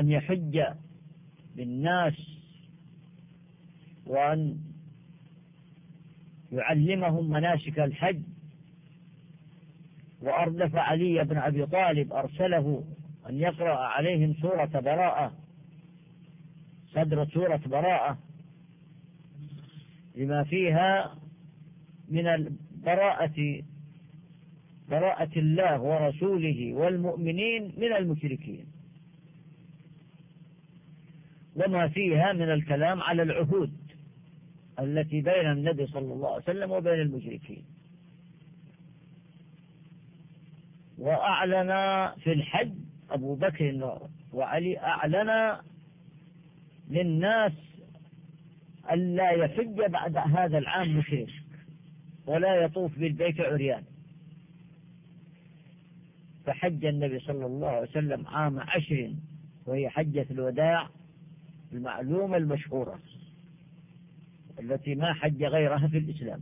أن يحج بالناس وأن يعلمهم مناسك الحج، وأردف علي بن أبي طالب أرسله أن يقرأ عليهم سورة براءة، صدر سورة براءة، لما فيها من براءة الله ورسوله والمؤمنين من المشركين، وما فيها من الكلام على العهود التي بين النبي صلى الله عليه وسلم وبين المشركين. وأعلن في الحج أبو بكر وعلي، أعلن للناس ألا يحج بعد هذا العام مشرك ولا يطوف بالبيت عريان. فحج النبي صلى الله عليه وسلم عام 10، وهي حجة الوداع المعلومة المشهورة التي ما حج غيرها في الإسلام.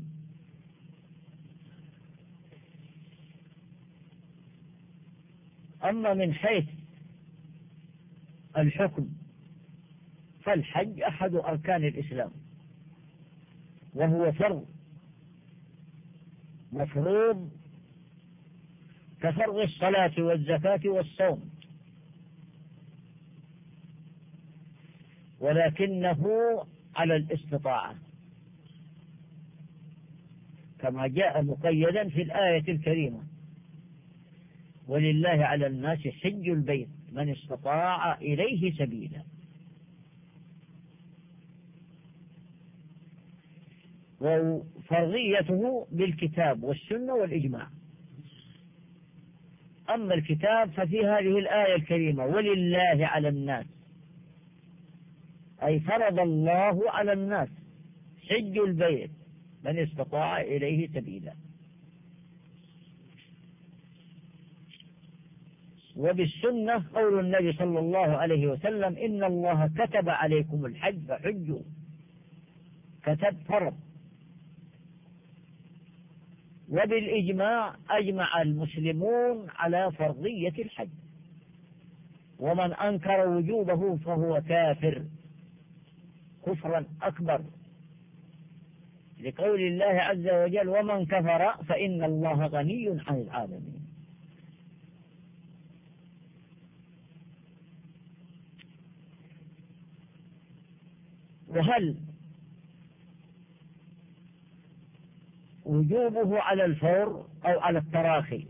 أما من حيث الحكم فالحج أحد أركان الإسلام، وهو فرض مفروض كفرض الصلاة والزكاة والصوم، ولكنه على الاستطاعة كما جاء مقيدا في الآية الكريمة: ولله على الناس حج البيت من استطاع إليه سبيلا. وفرضيته بالكتاب والسنة والإجماع. أما الكتاب ففي هذه الآية الكريمة: ولله على الناس، أي فرض الله على الناس حج البيت من استطاع إليه سبيلا. وبالسنة قول النبي صلى الله عليه وسلم: إن الله كتب عليكم الحج فحجوا، كتب فرض. وبالإجماع أجمع المسلمون على فرضية الحج، ومن أنكر وجوبه فهو كافر كفرا أكبر، لقول الله عز وجل: ومن كفر فإن الله غني عن العالمين. وهل وجوبه على الفور أو على التراخي؟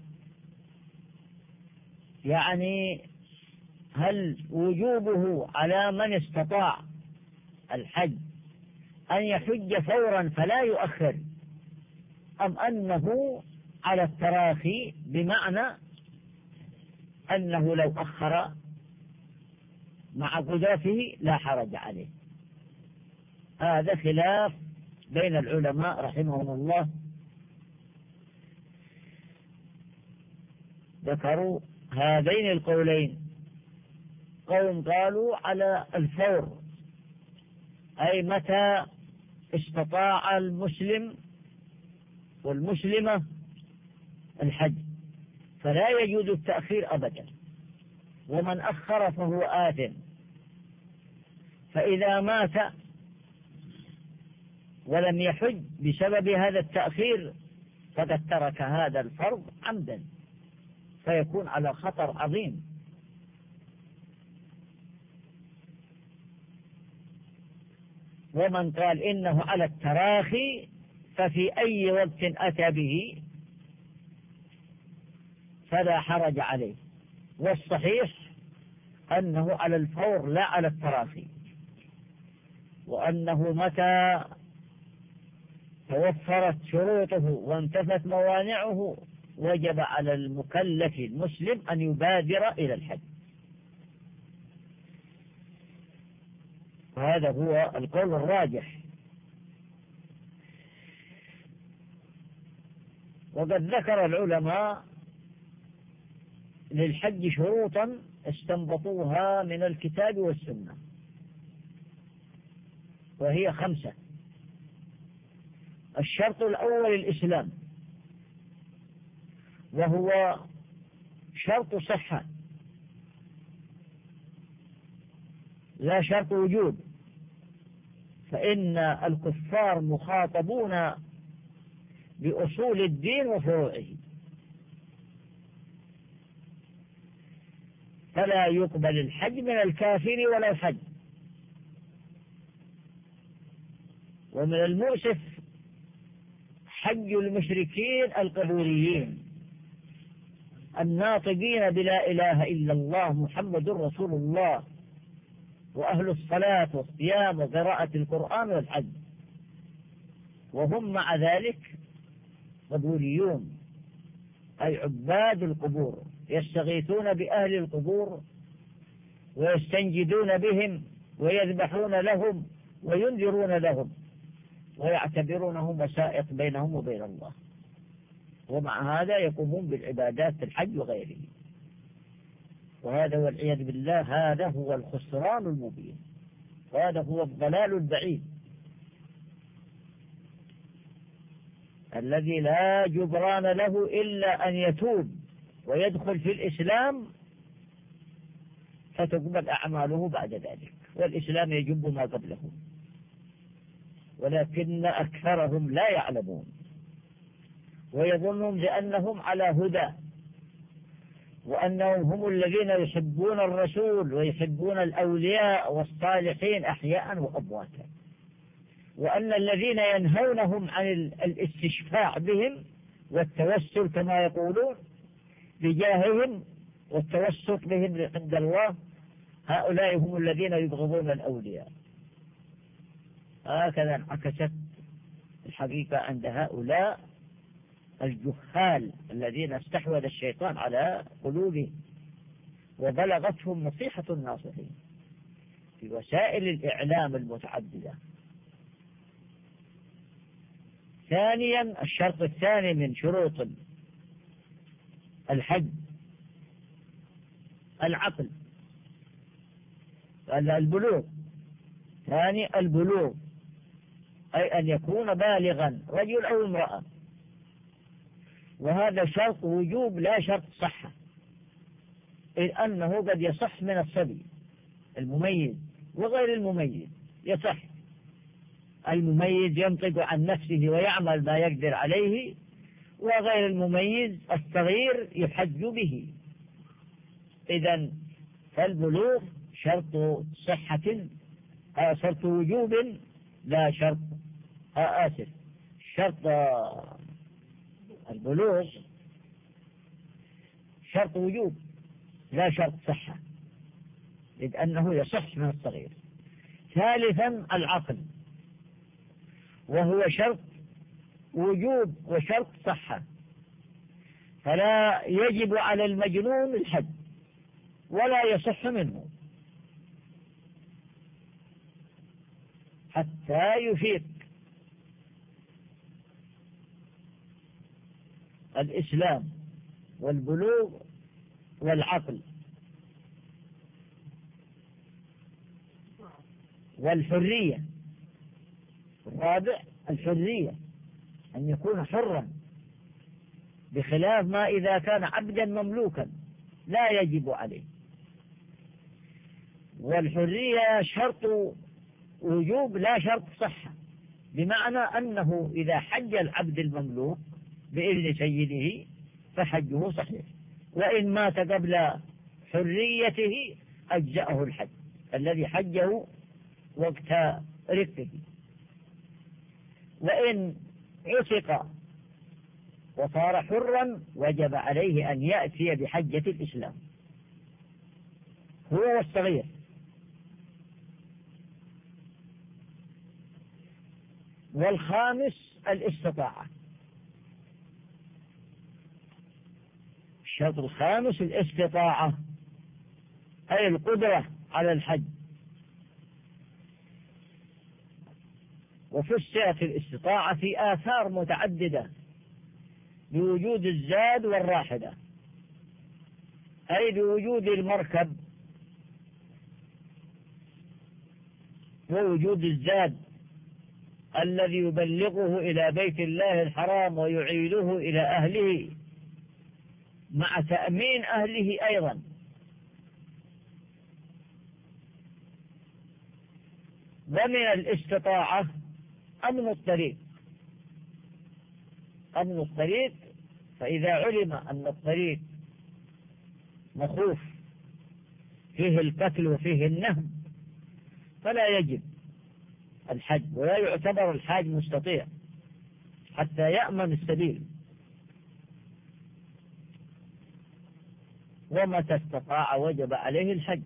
يعني هل وجوبه على من استطاع الحج أن يحج فورا فلا يؤخر، أم أنه على التراخي بمعنى أنه لو أخر مع قدرته لا حرج عليه؟ هذا خلاف بين العلماء رحمهم الله، ذكروا هذين القولين. قوم قالوا على الفور، أي متى استطاع المسلم والمسلمة الحج فلا يجوز التأخير أبدا، ومن أخر فهو آثم. فإذا مات ولم يحج بسبب هذا التأخير فقد ترك هذا الفرض عمدا، فيكون على خطر عظيم. ومن قال إنه على التراخي ففي أي وقت أتى به فلا حرج عليه. والصحيح أنه على الفور لا على التراخي، وأنه متى توفرت شروطه وانتفت موانعه وجب على المكلف المسلم أن يبادر إلى الحج. وهذا هو القول الراجح. وقد ذكر العلماء للحج شروطا استنبطوها من الكتاب والسنة، وهي 5. الشرط الأول الإسلام، وهو شرط صحة، لا شرط وجود، فإن الكفار مخاطبون بأصول الدين وفروعه، فلا يقبل الحج من الكافر ولا الحج. ومن المؤسف حج المشركين القبوريين الناطقين بلا إله إلا الله محمد رسول الله، وأهل الصلاة والصيام وقراءة القرآن والحج، وهم مع ذلك قبوريون، أي عباد القبور، يستغيثون بأهل القبور ويستنجدون بهم ويذبحون لهم وينذرون لهم ويعتبرونهم وسائط بينهم وبين الله، ومع هذا يقومون بالعبادات في الحج وغيره. وهذا والعياذ بالله هذا هو الخسران المبين، وهذا هو الضلال البعيد الذي لا جبران له إلا أن يتوب ويدخل في الإسلام فتقبل أعماله بعد ذلك، والإسلام يجب ما قبله، ولكن أكثرهم لا يعلمون ويظنون بأنهم على هدى، وأنهم هم الذين يحبون الرسول ويحبون الأولياء والصالحين أحياء وأمواتا، وأن الذين ينهونهم عن الاستشفاع بهم والتوسل كما يقولون بجاههم والتوسط بهم عند الله، هؤلاء هم الذين يبغضون الأولياء. هكذا انعكست الحقيقة عند هؤلاء الجهال الذين استحوذ الشيطان على قلوبهم وبلغتهم نصيحة الناصحين في وسائل الإعلام المتعددة. ثانيا، الشرط الثاني من شروط الحج العقل، البلوغ. ثاني البلوغ، أي أن يكون بالغا رجل أو امرأة، وهذا شرط وجوب لا شرط صحة، إذ أنه قد يصح من الصبي المميز وغير المميز يصح. المميز ينطق عن نفسه ويعمل ما يقدر عليه، وغير المميز الصغير يحج به. إذن فالبلوغ شرط صحة، شرط وجوب لا شرط شرط البلوغ شرط وجوب لا شرط صحة، إذ أنه يصح من الصغير. ثالثا العقل، وهو شرط وجوب وشرط صحة، فلا يجب على المجنون الحج ولا يصح منه حتى يفيق. الإسلام والبلوغ والعقل والحرية. الرابع الحرية، أن يكون حرا، بخلاف ما إذا كان عبدا مملوكا لا يجب عليه. والحرية شرط وجوب لا شرط صحة، بمعنى أنه إذا حج العبد المملوك بإذن سيده فحجه صحيح، وإن مات قبل حريته أجزأه الحج الذي حجه وقت رفقه. وإن عتق وصار حرا وجب عليه أن يأتي بحجة الإسلام هو والصغير. والخامس الاستطاعة، الشرط الخامس الاستطاعة، أي القدرة على الحج. وفسرت الاستطاعة في آثار متعددة بوجود الزاد والراحلة، أي بوجود المركب ووجود الزاد الذي يبلغه إلى بيت الله الحرام ويعيده إلى أهله مع تأمين أهله أيضا. ومن الاستطاعة أمن الطريق. أمن الطريق، فإذا علم أن الطريق مخوف فيه القتل وفيه النهب فلا يجب الحج، ولا يعتبر الحاج مستطيع حتى يأمن السبيل. ومتى استطاع وجب عليه الحج.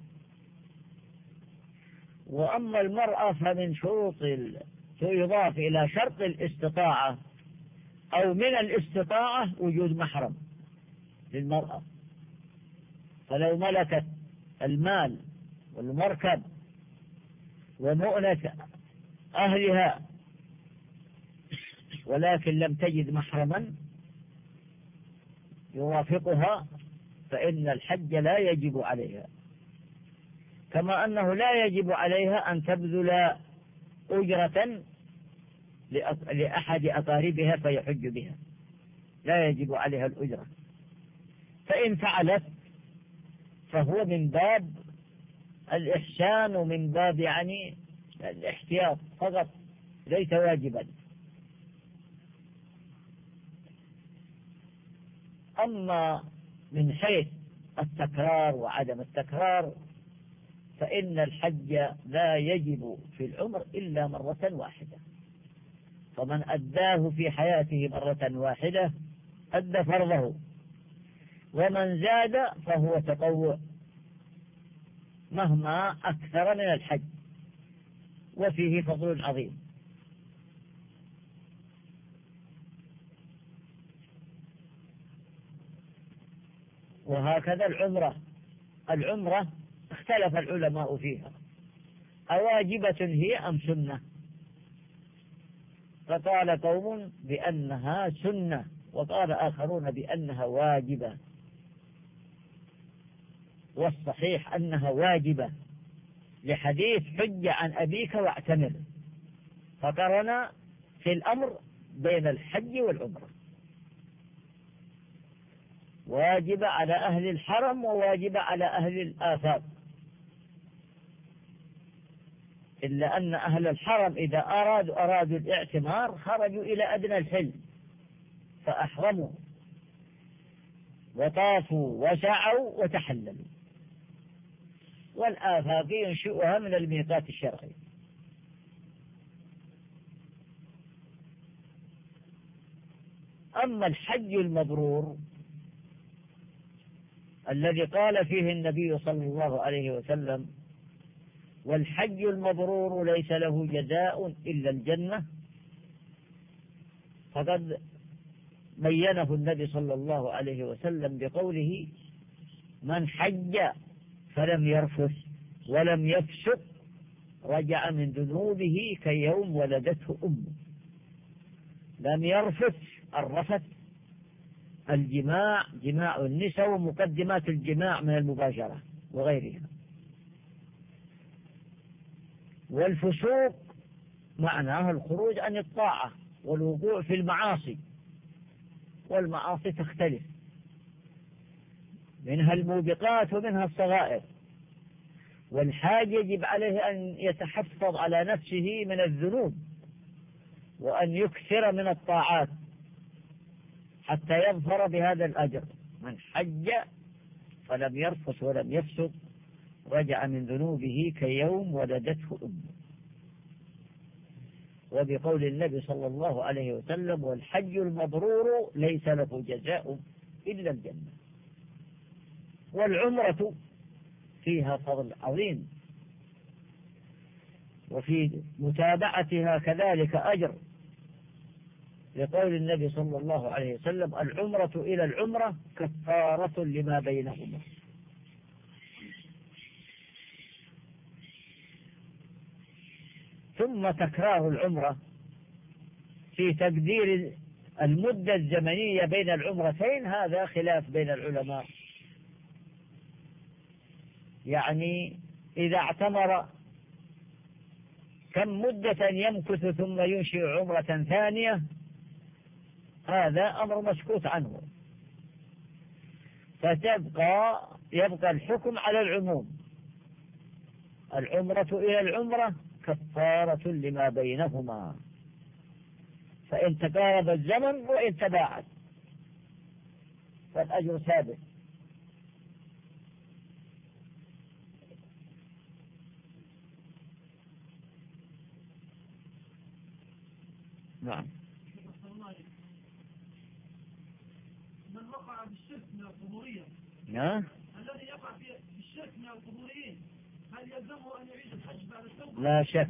وأما المرأة فمن شروط يضاف إلى شرط الاستطاعة أو من الاستطاعة وجود محرم للمرأة. فلو ملكت المال والمركب ومؤنة أهلها ولكن لم تجد محرما يوافقها فإن الحج لا يجب عليها، كما أنه لا يجب عليها أن تبذل أجرة لأحد أقاربها فيحج بها، لا يجب عليها الأجرة. فإن فعلت فهو من باب الإحسان ومن باب يعني الاحتياط فقط، ليس واجبا. أما من حيث التكرار وعدم التكرار فإن الحج لا يجب في العمر إلا مرة واحدة، فمن أداه في حياته مرة واحدة أدى فرضه، ومن زاد فهو تطوع مهما أكثر من الحج، وفيه فضل عظيم. وهكذا العمرة اختلف العلماء فيها أواجبة هي أم سنة؟ فقال قوم بأنها سنة، وقال آخرون بأنها واجبة، والصحيح أنها واجبة لحديث حج عن أبيك واعتمر، فقرن في الأمر بين الحج والعمرة، واجب على أهل الحرم وواجب على أهل الآفاق، إلا أن أهل الحرم إذا أرادوا الاعتمار خرجوا إلى أدنى الحل فأحرموا وطافوا وسعوا وتحللوا، والآفاق ينشئها من الميقات الشرعي. أما الحج المبرور الذي قال فيه النبي صلى الله عليه وسلم: والحج المبرور ليس له جزاء إلا الجنة، فقد بينه النبي صلى الله عليه وسلم بقوله: من حج فلم يرفث ولم يفسق رجع من ذنوبه كيوم ولدته أمه. لم يرفث، الرفث الجماع، جماع النساء ومقدمات الجماع من المباشرة وغيرها. والفسوق معناه الخروج عن الطاعة والوقوع في المعاصي، والمعاصي تختلف، منها الموبقات ومنها الصغائر، والحاج يجب عليه أن يتحفظ على نفسه من الذنوب وأن يكثر من الطاعات حتى يظفر بهذا الأجر. من حج فلم يرفث ولم يفسق رجع من ذنوبه كيوم ولدته أمه. وبقول النبي صلى الله عليه وسلم: والحج المبرور ليس له جزاء إلا الجنة. والعمرة فيها فضل عظيم، وفي متابعتها كذلك أجر، لقول النبي صلى الله عليه وسلم: العمرة إلى العمرة كفارة لما بينهما. ثم تكرار العمرة في تقدير المدة الزمنية بين العمرتين هذا خلاف بين العلماء، يعني إذا اعتمر كم مدة يمكث ثم ينشئ عمرة ثانية، هذا أمر مسكوت عنه، يبقى الحكم على العموم: العمرة إلى العمرة كفارة لما بينهما، فإن تقارب الزمن وإن تباعد فالأجر ثابت. نعم. من وقع بالشرك من القبوريين، نعم. الذي يقع بالشرك من القبوريين هل يلزمه أن يعيد الحج بعد التوبة؟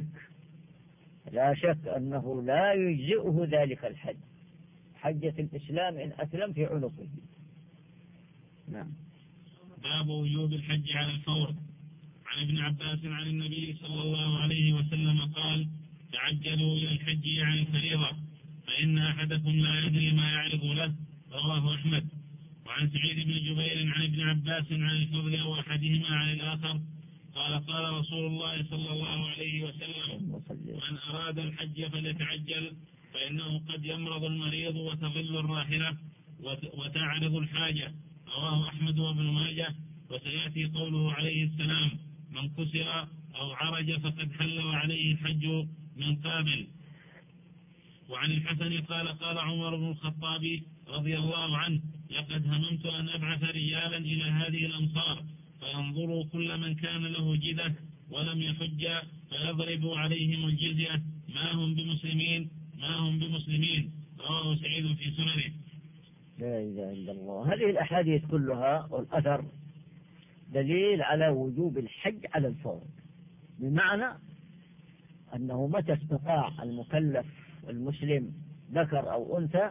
لا شك أنه لا يجزئه ذلك الحج، حجة الإسلام إن أسلم في عنقه. نعم. باب وجوب الحج على الفور. عن ابن عباس عن النبي صلى الله عليه وسلم قال: تعجلوا إلى الحج عن الفريضة، فإن أحدكم لا يدري ما يعرض له. رواه أحمد. وعن سعيد بن جبير عن ابن عباس عن الفضل أو أحدهما عن الآخر قال: قال رسول الله صلى الله عليه وسلم: من أراد الحج فليتعجل، فإنه قد يمرض المريض وتضل الراحلة وتعرض الحاجة. رواه أحمد وابن ماجه. وسيأتي قوله عليه السلام: من كسر أو عرج فقد حل وعليه الحج من قابل. وعن الحسن قال: قال عمر بن الخطاب رضي الله عنه: لقد هممت أن أبعث رجالا إلى هذه الأمصار فينظروا كل من كان له جدة ولم يحج فيضربوا عليهم الجزية، ما هم بمسلمين. رواه سعيد في سننه. لا إله إلا الله. هذه الأحاديث كلها والأثر دليل على وجوب الحج على الفور، بمعنى أنه متى استطاع المكلف المسلم ذكر أو أنثى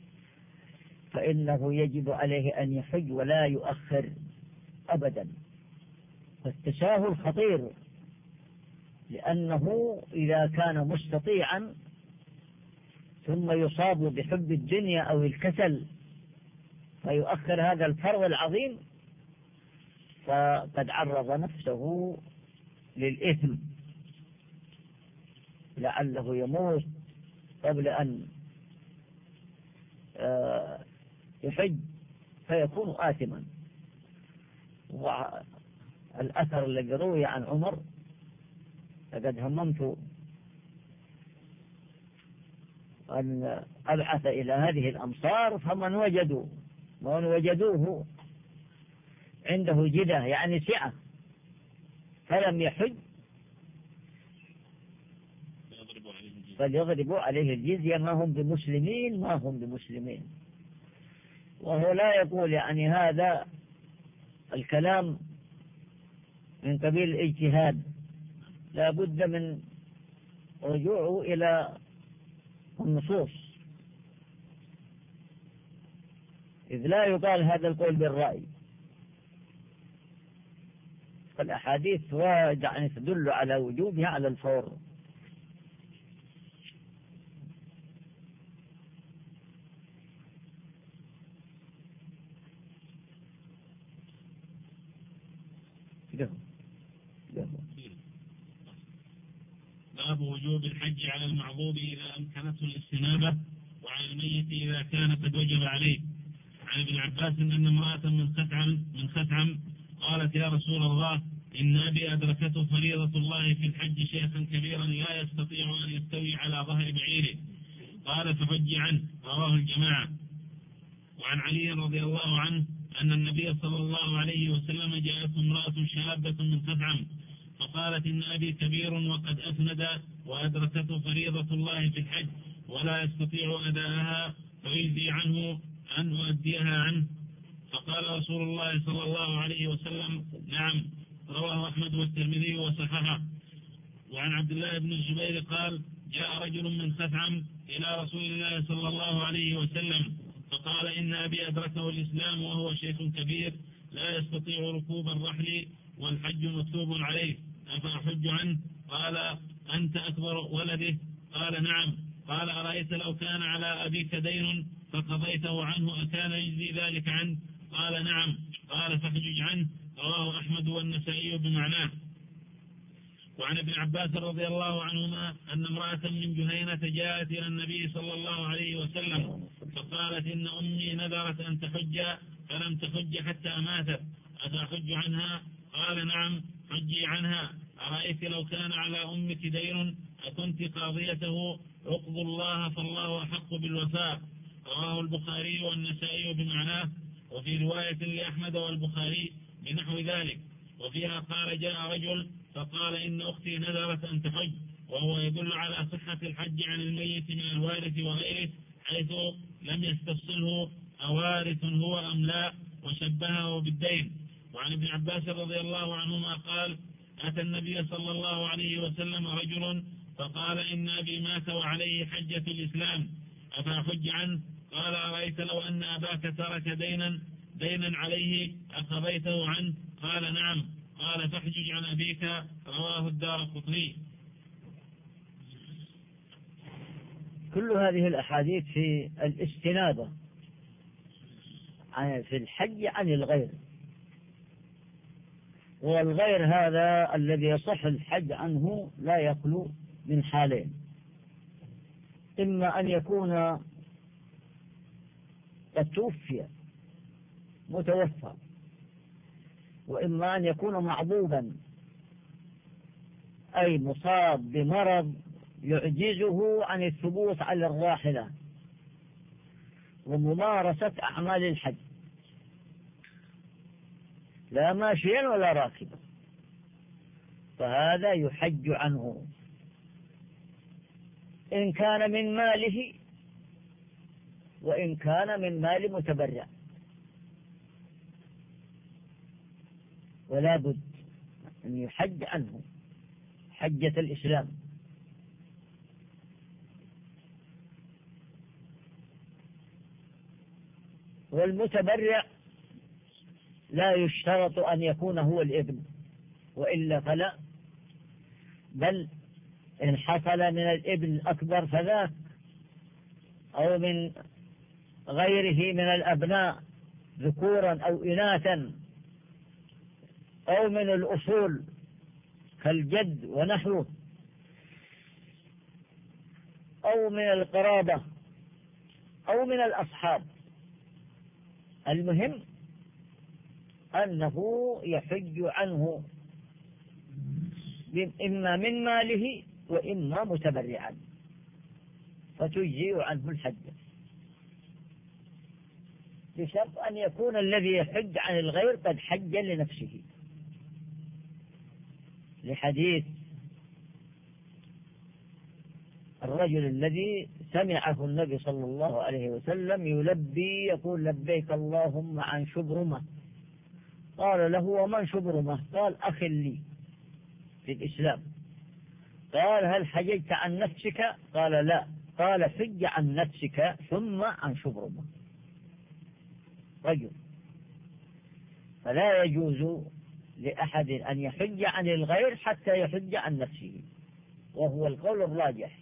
فإنه يجب عليه أن يحج ولا يؤخر أبدا. فالتساهل خطير، لأنه إذا كان مستطيعا ثم يصاب بحب الدنيا أو الكسل فيؤخر هذا الفرض العظيم فقد عرض نفسه للإثم، لعله يموت قبل أن يحج فيكون آثما. والأثر الذي روي عن عمر: لقد هممت أن أبعث إلى هذه الأمصار فمن وجدوه عنده جدة يعني سعة فلم يحج فليضربوا عليه الجزية، ما هم بمسلمين. وهو لا يقول يعني هذا الكلام من قبيل الاجتهاد، لا بد من رجوعه إلى النصوص، إذ لا يقال هذا القول بالرأي. فالأحاديث يعني تدل على وجوبها على الفور. باب وجوب الحج على المعضوب إذا أمكنته الاستنابة، وعلى الميت إذا كان قد وجب عليه. عن ابن عباس أن امرأة من خثعم قالت: يا رسول الله، إن أبي أدركته فريضة الله في الحج شيخا كبيرا لا يستطيع أن يستوي على ظهر بعيره، قال: فحج عنه. رواه الجماعة. وعن علي رضي الله عنه أن النبي صلى الله عليه وسلم جاءته امرأة شابة من خثعم فقالت: إن أبي كبير وقد أسند وأدركته فريضة الله في الحج ولا يستطيع أداءها، فيجزي عنه أن أؤديها عنه. فقال رسول الله صلى الله عليه وسلم: نعم. رواه أحمد والترمذي وصححه. وعن عبد الله بن الزبير قال: جاء رجل من خثعم إلى رسول الله صلى الله عليه وسلم فقال: إن أبي أدركه الإسلام وهو شيخ كبير لا يستطيع ركوب الرحل والحج مكتوب عليه، أفأحج عنه؟ قال: أنت أكبر ولده؟ قال: نعم. قال: أرأيت لو كان على أبيك دين فقضيته عنه أكان يجزي ذلك عنه؟ قال: نعم. قال: فاحجج عنه. رواه أحمد والنسائي بمعناه. وعن ابن عباس رضي الله عنهما أن امرأة من جهينة جاءت إلى النبي صلى الله عليه وسلم فقالت: إن أمي نذرت أن تحج فلم تحج حتى ماتت، أفأحج عنها؟ قال: نعم، حجي عنها. أرأيت لو كان على أمك دين أكنت قاضيته؟ اقضوا الله فالله أحق بالوفاء. رواه البخاري والنسائي بمعناه، وفي رواية لأحمد والبخاري بنحو ذلك، وفيها قال جاء رجل فقال إن أختي نذرت أن تحج، وهو يدل على صحة الحج عن الميت من الوارث وغيره، حيث لم يستفصله أوارث هو أم لا، وشبهه بالدين. وعن ابن عباس رضي الله عنهما قال أتى النبي صلى الله عليه وسلم رجل فقال إن أبي مات وعليه حجة الإسلام أفأحج عنه؟ قال أرأيت لو أن أباك ترك دينا عليه أقضيته عنه؟ قال نعم. قال فاحجج عن أبيك. رواه الدارقطني. كل هذه الأحاديث في الاستنابة في الحج عن الغير، والغير هذا الذي يصح الحج عنه لا يخلو من حالين: إما أن يكون قد توفي متوفى، وإما أن يكون معضوبا أي مصاب بمرض يعجزه عن الثبوت على الراحلة وممارسة أعمال الحج، لا ماشيا ولا راكبا، فهذا يحج عنه إن كان من ماله وإن كان من مال متبرع، ولا بد أن يحج عنه حجة الإسلام. والمتبرع لا يشترط أن يكون هو الابن، وإلا فلا، بل إن حصل من الابن الأكبر فذاك، أو من غيره من الأبناء ذكورا أو إناثا، أو من الأصول كالجد ونحوه، أو من القرابة أو من الأصحاب، المهم أنه يحج عنه إما من ماله وإما متبرعا، فتجزئ عنه الحجة، بشرط أن يكون الذي يحج عن الغير قد حج لنفسه، لحديث الرجل الذي سمعه النبي صلى الله عليه وسلم يلبي يقول لبيك اللهم عن شبرمة، قال له ومن شبرمة؟ قال أخ لي في الإسلام. قال هل حججت عن نفسك؟ قال لا. قال حج عن نفسك ثم عن شبرمة. رجل، فلا يجوز لأحد أن يحج عن الغير حتى يحج عن نفسه، وهو القول الراجح،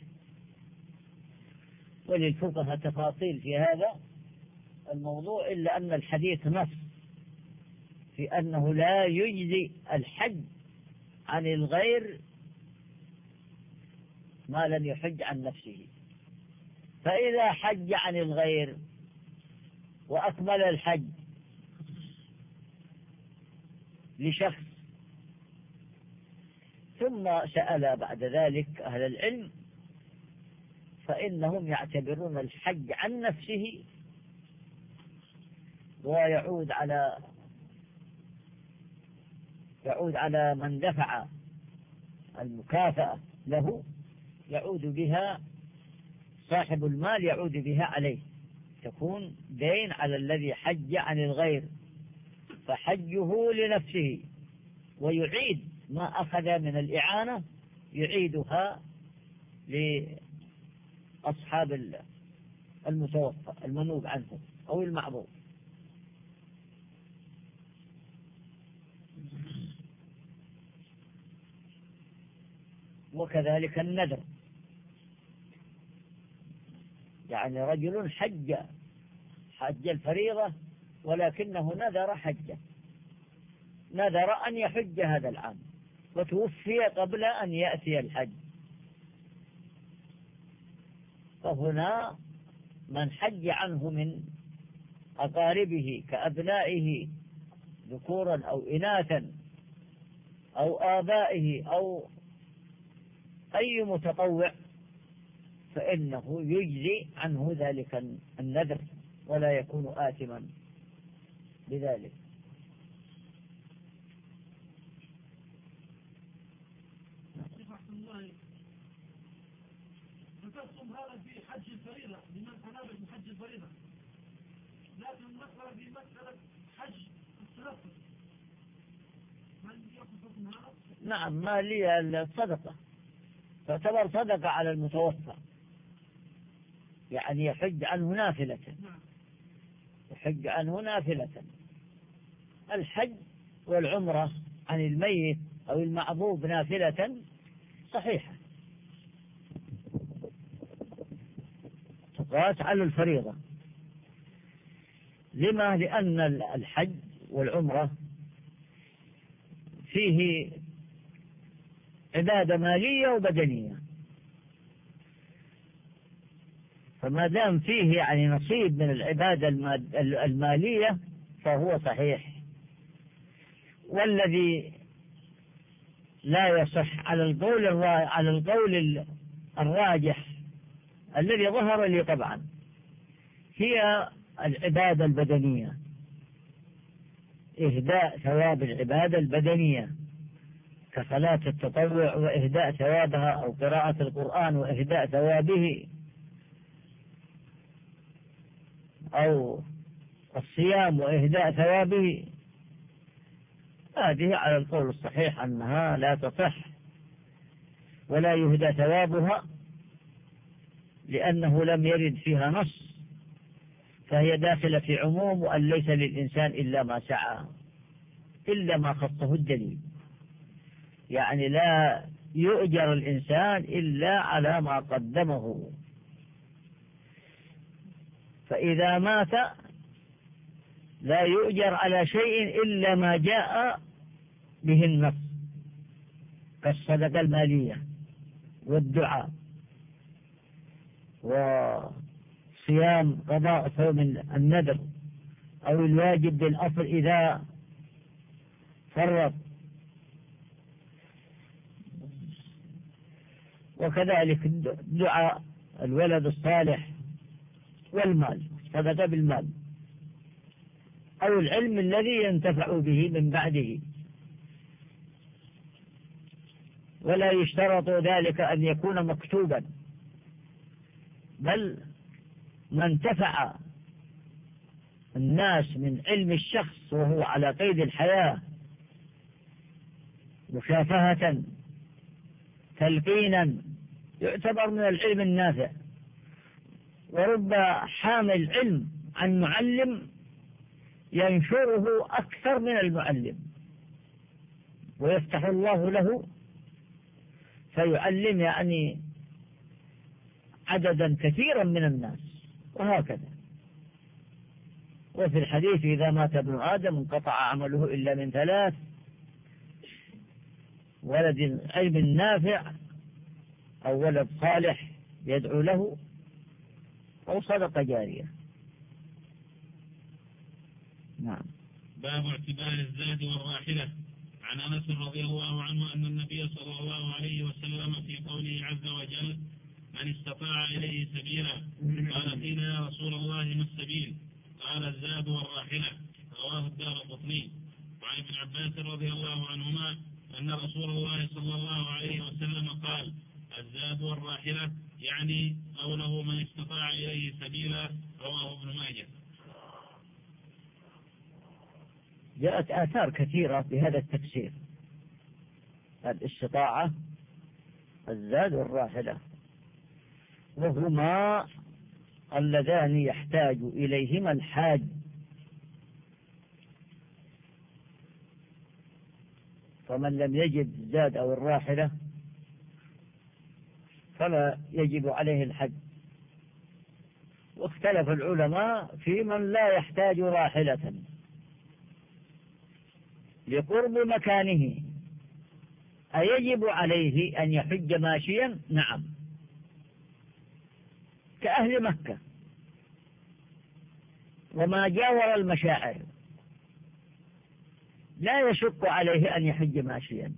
وللفقهاء تفاصيل في هذا الموضوع، إلا أن الحديث نص في أنه لا يجزي الحج عن الغير ما لم يحج عن نفسه. فإذا حج عن الغير وأكمل الحج لشخص ثم سأل بعد ذلك أهل العلم، فإنهم يعتبرون الحج عن نفسه ويعود على من دفع المكافأة له، يعود بها صاحب المال، يعود بها عليه، تكون دين على الذي حج عن الغير، فحجه لنفسه، ويعيد ما أخذ من الإعانة يعيدها لأصحاب المتوفى المنوب عنه أو المعروف. وكذلك النذر، يعني رجل حج الفريضة ولكنه نذر أن يحج هذا العام وتوفي قبل أن يأتي الحج، فهنا من حج عنه من أقاربه كأبنائه ذكورا أو إناثا أو آبائه أو أي متطوع فإنه يجزي عنه ذلك النذر ولا يكون آثما بذلك. ذكرتم هذا في حج الفريضة لمن أناب من حج الفريضة، لكن مثلا في مسألة حج التنفل هل يأخذ هذا؟ نعم، ما لي الصدقة تعتبر صدقة على المتوفى، يعني يحج عنه نافلة، يحج عنه نافلة. الحج والعمرة عن الميت أو المعبوب نافلة صحيحة تقاس على الفريضة. لما؟ لأن الحج والعمرة فيه عبادة مالية وبدنية، فما دام فيه يعني نصيب من العبادة المالية فهو صحيح. والذي لا يصح على القول الراجح الذي ظهر لي طبعا هي العبادة البدنية، إهداء ثواب العبادة البدنية كصلاة التطوع وإهداء ثوابها، أو قراءة القرآن وإهداء ثوابه، أو الصيام وإهداء ثوابه. هذه على القول الصحيح أنها لا تصح ولا يهدى ثوابها، لأنه لم يرد فيها نص، فهي داخلة في عموم وأن ليس للإنسان إلا ما سعى إلا ما خصه الدليل، يعني لا يؤجر الإنسان إلا على ما قدمه. فإذا مات لا يؤجر على شيء إلا ما جاء به النص كالصدقة المالية والدعاء وصيام قضاء صوم النذر أو الواجب بالأصل إذا فرط، وكذلك دعاء الولد الصالح والمال، صدقة بالمال، أو العلم الذي ينتفع به من بعده. ولا يشترط ذلك أن يكون مكتوبا، بل ما انتفع الناس من علم الشخص وهو على قيد الحياة مشافهة تلقينا يعتبر من العلم النافع. ورب حامل علم عن معلم ينشره أكثر من المعلم، ويفتح الله له فيعلم يعني عددا كثيرا من الناس، وهكذا. وفي الحديث إذا مات ابن آدم انقطع عمله إلا من ثلاث: ولد علم نافع، أو ولد صالح يدعو له، أو صدقة جارية. نعم. باب اعتبار الزاد والراحلة. عن أنس رضي الله عنه أن النبي صلى الله عليه وسلم في قوله عز وجل: من استطاع إليه سبيلا، قال: قيل يا رسول الله ما السبيل؟ قال: الزاد والراحلة. رواه الدارقطني. وعن ابن عباس رضي الله عنهما أن رسول الله صلى الله عليه وسلم قال: الزاد والراحلة، يعني قوله من استطاع إليه سبيلا. رواه ابن ماجه. جاءت آثار كثيرة بهذا التفسير: الاستطاعة، الزاد والراحلة، وهما اللذان يحتاج إليهما الحاج. فمن لم يجد الزاد أو الراحلة فلا يجب عليه الحج. واختلف العلماء في من لا يحتاج راحلة لقرب مكانه، أيجب عليه أن يحج ماشيا؟ نعم، كأهل مكة وما جاور المشاعر، لا يشق عليه أن يحج ماشيا.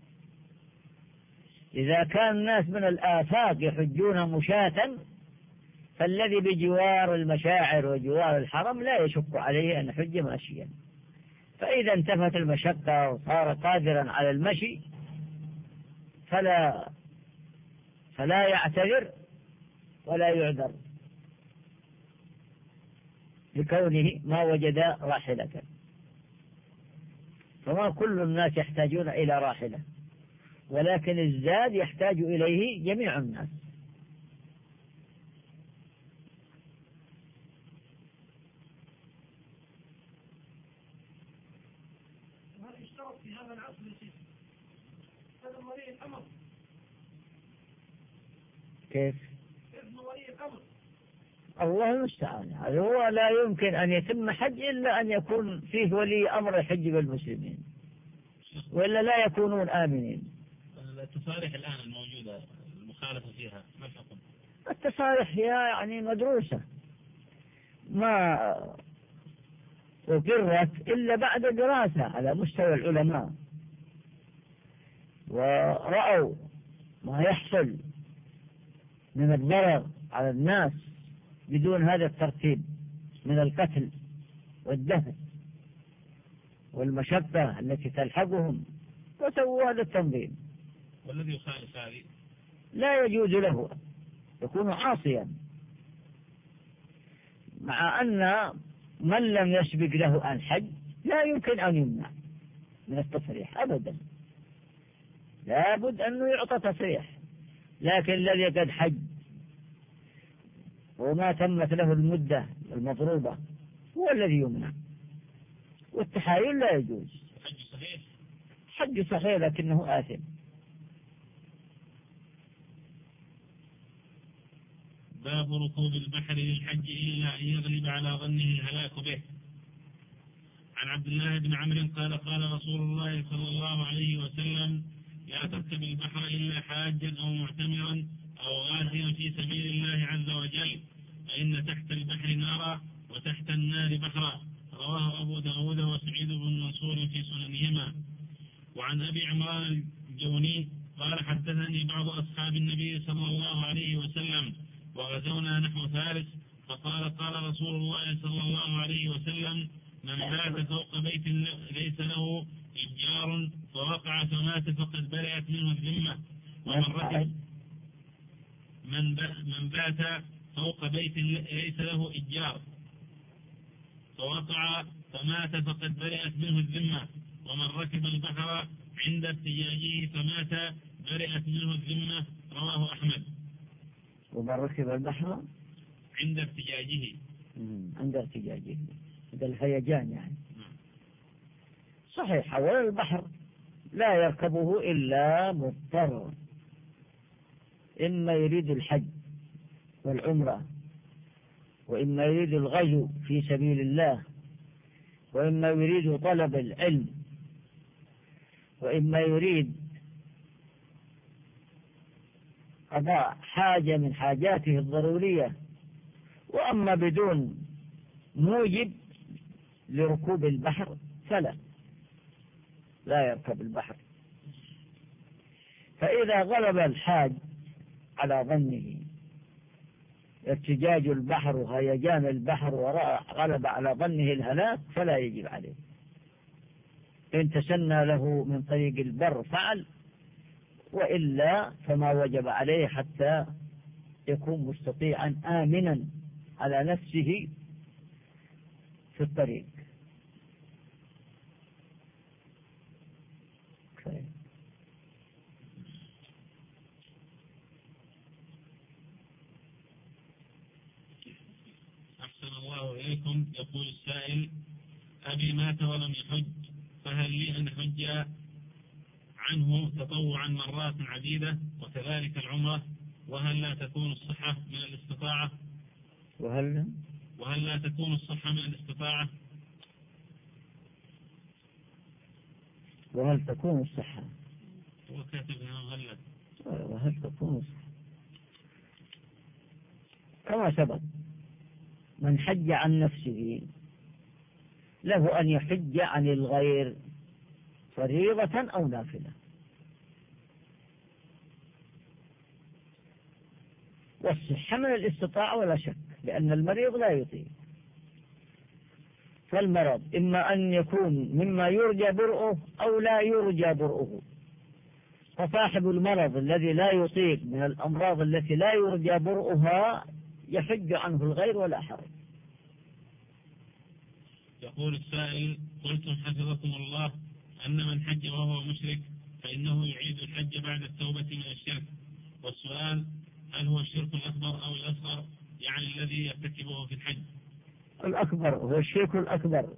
إذا كان الناس من الآفاق يحجون مشاة، فالذي بجوار المشاعر وجوار الحرم لا يشق عليه أن يحج ماشيا. فإذا انتفت المشقة وصار قادرا على المشي فلا يعتذر ولا يعذر لكونه ما وجد راحلة. فما كل الناس يحتاجون إلى راحلة، ولكن الزاد يحتاج إليه جميع الناس. هل يشترط في هذا العصر هذا ولي الأمر؟ كيف؟ ابن ولي الأمر. الله المستعان. هو لا يمكن أن يتم حج إلا أن يكون فيه ولي أمر يحج بالمسلمين، وإلا لا يكونون آمنين. التصاريح الآن الموجودة المخالفة فيها ما الحكم؟ التصاريح هي يعني مدروسة، ما أقرت إلا بعد دراسة على مستوى العلماء، ورأوا ما يحصل من الضرر على الناس بدون هذا الترتيب من القتل والدفن والمشقة التي تلحقهم، وسووا هذا التنظيم. والذي يخالف هذه لا يجوز له، يكون عاصيا، مع أن من لم يسبق له أن حج لا يمكن أن يمنع من التصريح أبدا، لا بد أنه يعطى تصريح. لكن الذي قد حج وما تمت له المدة المضروبة هو الذي يمنع، والتحايل لا يجوز. حج صحيح لكنه آثم. باب ركوب البحر للحج إلا أن يغلب على ظنه الهلاك به. عن عبد الله بن عمرو قال قال رسول الله صلى الله عليه وسلم: لا تركب البحر إلا حاجا أو معتمرا أو غازيا في سبيل الله عز وجل، فإن تحت البحر نارا وتحت النار بحرا. رواه أبو داود وسعيد بن منصور في سننهما. وعن أبي عمران الجوني قال: حدثني بعض أصحاب النبي صلى الله عليه وسلم وغزونا نحو فارس، فقال: قال رسول الله صلى الله عليه وسلم: من بات فوق بيت ليس له إجار فوقع فمات فقد برئت منه الذمة. ومن ركب من بات فوق بيت ليس له إجار فوقع فمات فقد برئت منه الذمة. ومن ركب البحر عند ارتجاجه فمات برئت منه الذمة. رواه أحمد. ومن ركب البحر عند ارتجاجه، عند ارتجاجه عند الهيجان يعني. صحيح، أولا البحر لا يركبه إلا مضطر، إما يريد الحج والعمرة، وإما يريد الغزو في سبيل الله، وإما يريد طلب العلم، وإما يريد قضاء حاجة من حاجاته الضرورية. وأما بدون موجب لركوب البحر فلا يركب البحر. فإذا غلب الحاج على ظنه ارتجاج البحر وهيجان البحر وغلب على ظنه الهلاك فلا يجب عليه. إن تسنى له من طريق البر فعل، وإلا فما وجب عليه حتى يكون مستطيعا آمنا على نفسه في الطريق. أحسن الله إليكم. يقول السائل: أبي مات ولم يحج، فهل لي أن أحج عنه تطوعا مرات عديدة وكذلك العمرة؟ وهل لا تكون الصحة من الاستطاعة؟ وهل لا تكون الصحة من الاستطاعة؟ وهل تكون الصحة؟ هو كاتبها مغلق. وهل تكون الصحة كما سبق: من حج عن نفسه له أن يحج عن الغير فريضة أو نافلة. والصحة من الاستطاعة ولا شك، لأن المريض لا يطيق. فالمرض إما أن يكون مما يرجى برؤه أو لا يرجى برؤه. فصاحب المرض الذي لا يطيق من الأمراض التي لا يرجى برؤها يحج عنه الغير ولا حرج. يقول السائل: قلتم حفظكم الله أن من حج وهو مشرك فإنه يعيد الحج بعد التوبة من الشرك، والسؤال: هل هو الشرك الأكبر أو الأصغر، يعني الذي يرتكبه في الحج؟ الأكبر هو الشرك الأكبر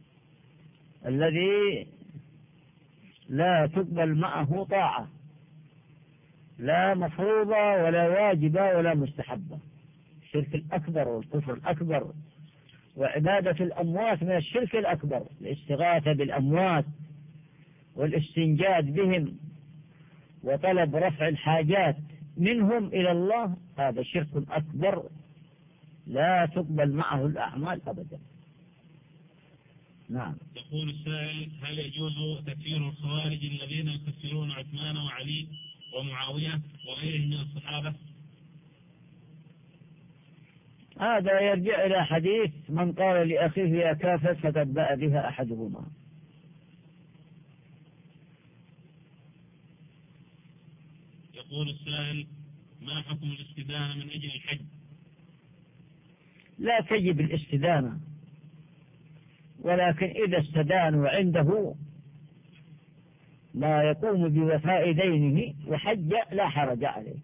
الذي لا تقبل معه طاعة، لا مفروضة ولا واجبة ولا مستحبة. الشرك الأكبر والكفر الأكبر وعبادة الأموات من الشرك الأكبر، الاستغاثة بالأموات والاستنجاد بهم وطلب رفع الحاجات منهم إلى الله، هذا شرك أكبر لا تقبل معه الأعمال أبدا. نعم. يقول السائل: هل يجوز تكفير الخوارج الذين يكفرون عثمان وعلي ومعاوية وغيرهم من الصحابة؟ هذا يرجع إلى حديث من قال لأخيه يا كافر فقد باء بها أحدهما. يقول السائل: ما حكم الاستدانة من أجل الحج؟ لا تجب الاستدانة، ولكن إذا استدان وعنده ما يقوم بوفاء دينه وحج لا حرج عليه.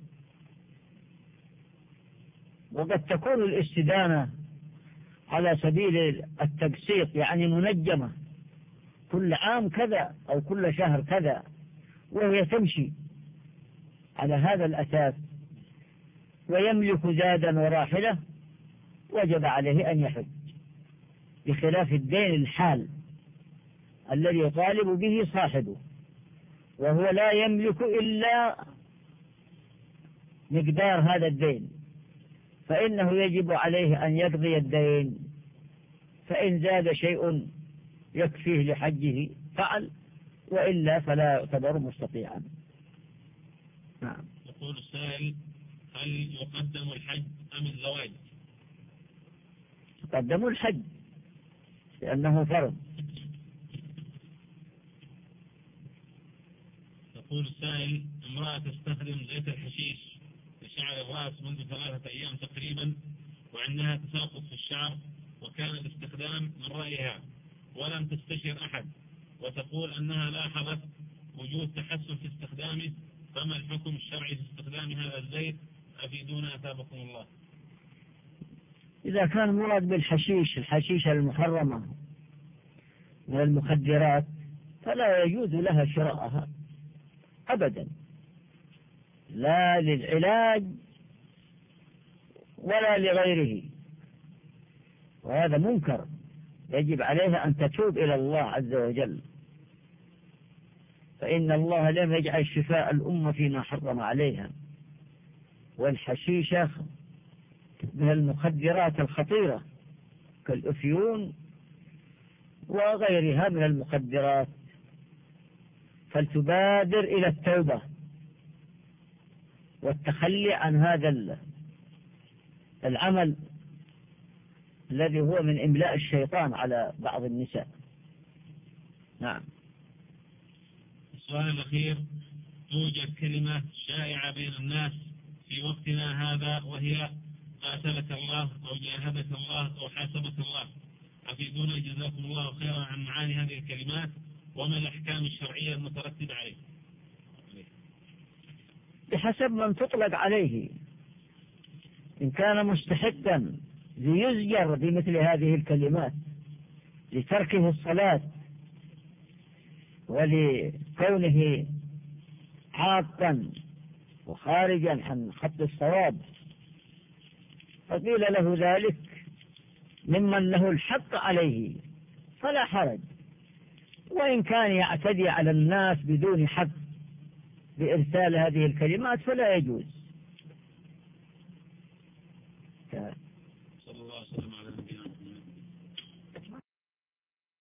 وقد تكون الاستدانة على سبيل التقسيط، يعني منجمة كل عام كذا أو كل شهر كذا، وهي تمشي على هذا الأساس ويملك زادا وراحلة، وجب عليه أن يحج، بخلاف الدين الحال الذي يطالب به صاحبه وهو لا يملك إلا مقدار هذا الدين، فإنه يجب عليه أن يقضي الدين، فإن زاد شيء يكفيه لحجه فعل، وإلا فلا يعتبر مستطيعا. نعم. يقول السائل: هل يقدم الحج أم الزواج؟ يقدم الحج لأنه فرض. يقول السائل: امرأة تستخدم زيت الحشيش لشعر الرأس منذ 3 أيام تقريبا، وعندها تساقط في الشعر، وكان الاستخدام من رأيها ولم تستشر أحد، وتقول أنها لاحظت وجود تحسن في استخدامه، فما الحكم الشرعي في استخدام هذا الزيت؟ أفيدونا أثابكم الله. إذا كان مراد بالحشيش الحشيشة المحرمة من المخدرات فلا يجوز لها شراءها أبدا، لا للعلاج ولا لغيره، وهذا منكر يجب عليها أن تتوب إلى الله عز وجل، فإن الله لم يجعل شفاء الأمة فيما حرم عليها. والحشيشة من المخدرات الخطيرة كالأفيون وغيرها من المخدرات، فلتبادر إلى التوبة والتخلي عن هذا العمل الذي هو من إملاء الشيطان على بعض النساء. نعم. السؤال الأخير: توجد كلمة شائعة بين الناس في وقتنا هذا وهي قاتلك الله أو جاهدك الله أو حاسبك الله، أفيدونا جزاكم الله خيرا عن معاني هذه الكلمات وما الأحكام الشرعية المترتبة عليه. بحسب من تطلق عليه، إن كان مستحقا ليزجر بمثل هذه الكلمات لتركه الصلاة ولكونه عاقا وخارجا عن خط الصواب فقيل له ذلك ممن له الحق عليه فلا حرج، وإن كان يعتدي على الناس بدون حق بإرسال هذه الكلمات فلا يجوز.